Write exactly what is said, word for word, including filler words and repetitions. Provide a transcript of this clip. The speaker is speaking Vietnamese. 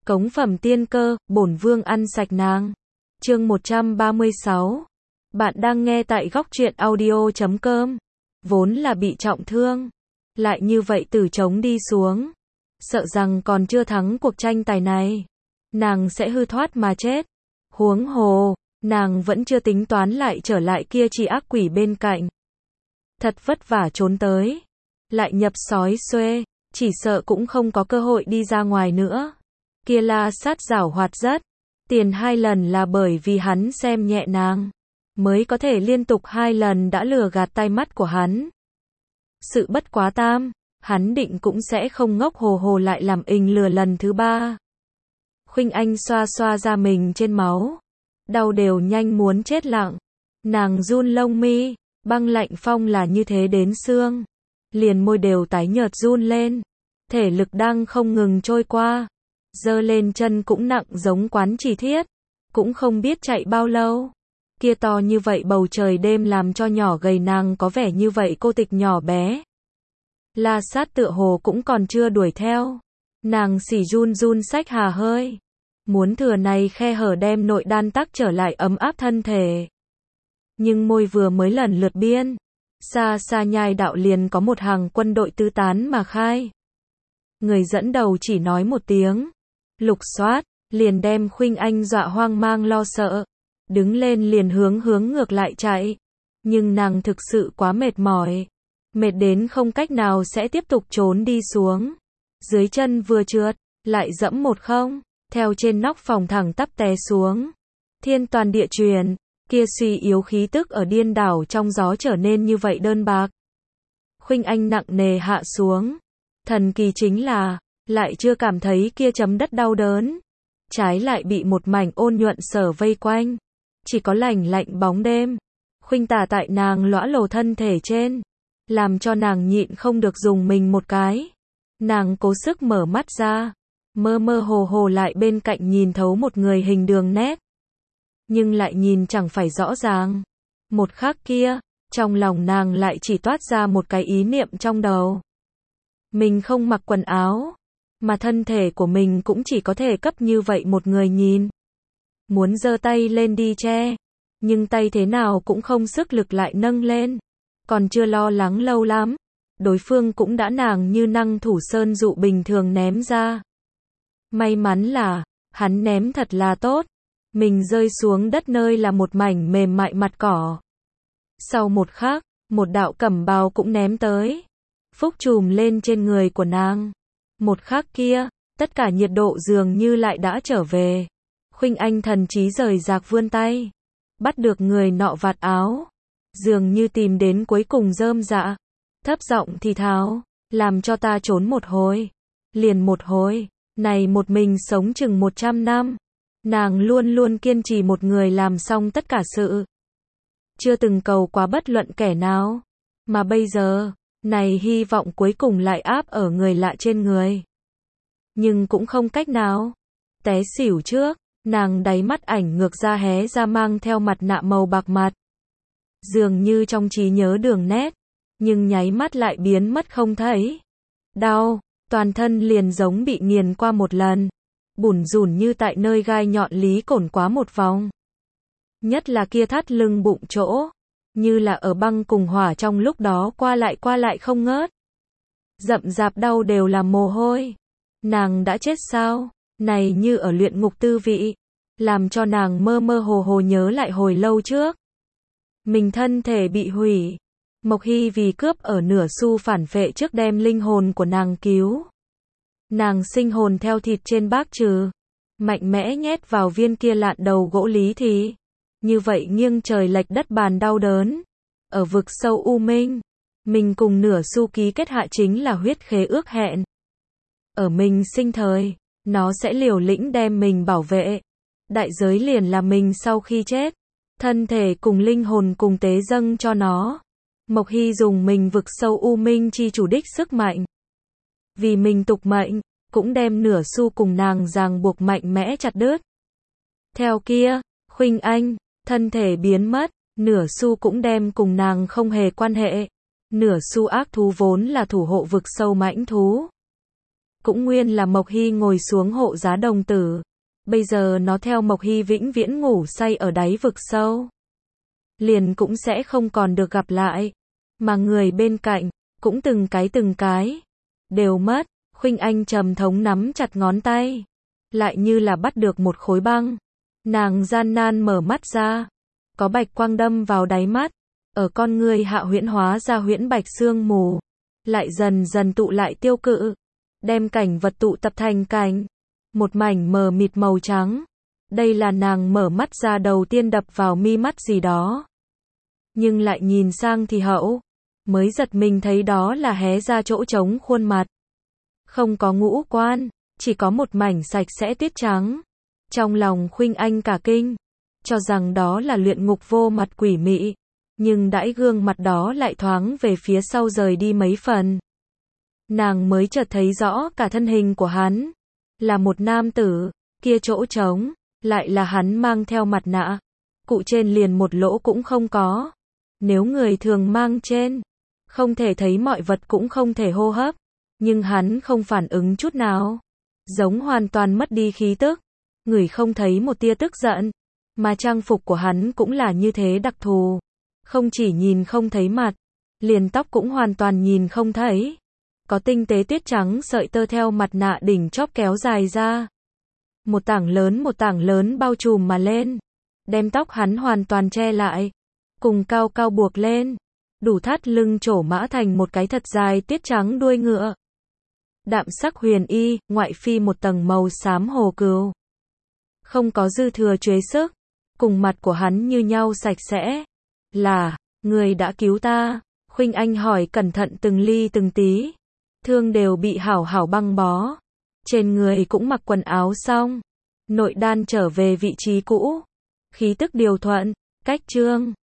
Cống phẩm tiên cơ, bổn vương ăn sạch nàng. Chương một trăm ba mươi sáu. Bạn đang nghe tại góc truyện audio chấm com. Vốn là bị trọng thương, lại như vậy từ trống đi xuống, sợ rằng còn chưa thắng cuộc tranh tài này, nàng sẽ hư thoát mà chết. Huống hồ, nàng vẫn chưa tính toán lại trở lại kia chỉ ác quỷ bên cạnh. Thật vất vả trốn tới, lại nhập sói xuê, chỉ sợ cũng không có cơ hội đi ra ngoài nữa. Kia La Sát giảo hoạt rất, tiền hai lần là bởi vì hắn xem nhẹ nàng, mới có thể liên tục hai lần đã lừa gạt tai mắt của hắn. Sự bất quá tam, hắn định cũng sẽ không ngốc hồ hồ lại làm ình lừa lần thứ ba. Khuynh Anh xoa xoa ra mình trên máu, đau đều nhanh muốn chết lặng. Nàng run lông mi, băng lạnh phong là như thế đến xương, liền môi đều tái nhợt run lên, thể lực đang không ngừng trôi qua, giơ lên chân cũng nặng giống quán chỉ thiết, cũng không biết chạy bao lâu. Kia to như vậy bầu trời đêm làm cho nhỏ gầy nàng có vẻ như vậy cô tịch nhỏ bé. La Sát tựa hồ cũng còn chưa đuổi theo, nàng xỉ run run xách hà hơi, muốn thừa này khe hở đem nội đan tắc trở lại ấm áp thân thể. Nhưng môi vừa mới lần lượt biên, xa xa nhai đạo liền có một hàng quân đội tứ tán mà khai. Người dẫn đầu chỉ nói một tiếng, lục soát, liền đem Khuynh Anh dọa hoang mang lo sợ, đứng lên liền hướng hướng ngược lại chạy. Nhưng nàng thực sự quá mệt mỏi, mệt đến không cách nào sẽ tiếp tục trốn đi xuống. Dưới chân vừa trượt, lại dẫm một không, theo trên nóc phòng thẳng tắp té xuống. Thiên toàn địa truyền, kia suy yếu khí tức ở điên đảo trong gió trở nên như vậy đơn bạc. Khuynh Anh nặng nề hạ xuống. Thần kỳ chính là, lại chưa cảm thấy kia chấm đất đau đớn, trái lại bị một mảnh ôn nhuận sở vây quanh, chỉ có lạnh lạnh bóng đêm khuynh tả tại nàng lõa lồ thân thể trên, làm cho nàng nhịn không được dùng mình một cái. Nàng cố sức mở mắt ra, mơ mơ hồ hồ lại bên cạnh nhìn thấu một người hình đường nét, nhưng lại nhìn chẳng phải rõ ràng. Một khắc kia, trong lòng nàng lại chỉ toát ra một cái ý niệm trong đầu. Mình không mặc quần áo, mà thân thể của mình cũng chỉ có thể cấp như vậy một người nhìn. Muốn giơ tay lên đi che, nhưng tay thế nào cũng không sức lực lại nâng lên. Còn chưa lo lắng lâu lắm, đối phương cũng đã nàng như năng thủ sơn dụ bình thường ném ra. May mắn là, hắn ném thật là tốt, mình rơi xuống đất nơi là một mảnh mềm mại mặt cỏ. Sau một khắc, một đạo cẩm bào cũng ném tới, phúc trùm lên trên người của nàng. Một khắc kia, tất cả nhiệt độ dường như lại đã trở về. Khuynh Anh thần trí rời rạc vươn tay, bắt được người nọ vạt áo, dường như tìm đến cuối cùng rơm dạ, thấp giọng thì thào, làm cho ta trốn một hồi, liền một hồi, này một mình sống chừng một trăm năm, nàng luôn luôn kiên trì một người làm xong tất cả sự, chưa từng cầu quá bất luận kẻ nào, mà bây giờ, này hy vọng cuối cùng lại áp ở người lạ trên người. Nhưng cũng không cách nào, té xỉu trước, nàng đáy mắt ảnh ngược ra hé ra mang theo mặt nạ màu bạc mặt. Dường như trong trí nhớ đường nét, nhưng nháy mắt lại biến mất không thấy. Đau, toàn thân liền giống bị nghiền qua một lần, bủn rủn như tại nơi gai nhọn lý cổn quá một vòng. Nhất là kia thắt lưng bụng chỗ, như là ở băng cùng hỏa trong lúc đó qua lại qua lại không ngớt. Rậm rạp đau đều là mồ hôi. Nàng đã chết sao? Này như ở luyện ngục tư vị, làm cho nàng mơ mơ hồ hồ nhớ lại hồi lâu trước. Mình thân thể bị hủy, Mộc Hy vì cướp ở nửa xu phản phệ trước đem linh hồn của nàng cứu. Nàng sinh hồn theo thịt trên bác trừ, mạnh mẽ nhét vào viên kia lạn đầu gỗ lý thì, như vậy nghiêng trời lệch đất bàn đau đớn. Ở vực sâu u minh, mình cùng nửa xu ký kết hạ chính là huyết khế ước hẹn. Ở mình sinh thời, nó sẽ liều lĩnh đem mình bảo vệ. Đại giới liền là mình sau khi chết, thân thể cùng linh hồn cùng tế dâng cho nó. Mộc Hy dùng mình vực sâu u minh chi chủ đích sức mạnh. Vì mình tục mệnh, cũng đem nửa xu cùng nàng ràng buộc mạnh mẽ chặt đứt. Theo kia, Khuynh Anh, thân thể biến mất, nửa xu cũng đem cùng nàng không hề quan hệ. Nửa xu ác thú vốn là thủ hộ vực sâu mãnh thú, cũng nguyên là Mộc Hy ngồi xuống hộ giá đồng tử. Bây giờ nó theo Mộc Hy vĩnh viễn ngủ say ở đáy vực sâu. Liền cũng sẽ không còn được gặp lại. Mà người bên cạnh, cũng từng cái từng cái, đều mất. Khuynh Anh trầm thống nắm chặt ngón tay. Lại như là bắt được một khối băng. Nàng gian nan mở mắt ra. Có bạch quang đâm vào đáy mắt. Ở con người hạ huyễn hóa ra huyễn bạch sương mù. Lại dần dần tụ lại tiêu cự. Đem cảnh vật tụ tập thành cảnh. Một mảnh mờ mịt màu trắng. Đây là nàng mở mắt ra đầu tiên đập vào mi mắt gì đó. Nhưng lại nhìn sang thì hậu. Mới giật mình thấy đó là hé ra chỗ trống khuôn mặt. Không có ngũ quan. Chỉ có một mảnh sạch sẽ tuyết trắng. Trong lòng Khuynh Anh cả kinh. Cho rằng đó là luyện ngục vô mặt quỷ mị. Nhưng đãi gương mặt đó lại thoáng về phía sau rời đi mấy phần. Nàng mới chợt thấy rõ cả thân hình của hắn. Là một nam tử. Kia chỗ trống. Lại là hắn mang theo mặt nạ. Cụ trên liền một lỗ cũng không có. Nếu người thường mang trên. Không thể thấy mọi vật cũng không thể hô hấp. Nhưng hắn không phản ứng chút nào. Giống hoàn toàn mất đi khí tức. Người không thấy một tia tức giận. Mà trang phục của hắn cũng là như thế đặc thù. Không chỉ nhìn không thấy mặt. Liền tóc cũng hoàn toàn nhìn không thấy. Có tinh tế tuyết trắng sợi tơ theo mặt nạ đỉnh chóp kéo dài ra. Một tảng lớn một tảng lớn bao trùm mà lên. Đem tóc hắn hoàn toàn che lại. Cùng cao cao buộc lên. Đủ thắt lưng trổ mã thành một cái thật dài tuyết trắng đuôi ngựa. Đạm sắc huyền y, ngoại phi một tầng màu xám hồ cừu. Không có dư thừa chuế sức. Cùng mặt của hắn như nhau sạch sẽ. Là, người đã cứu ta. Khuynh Anh hỏi cẩn thận từng ly từng tí. Thương đều bị hảo hảo băng bó. Trên người cũng mặc quần áo xong. Nội đan trở về vị trí cũ. Khí tức điều thuận. Cách chương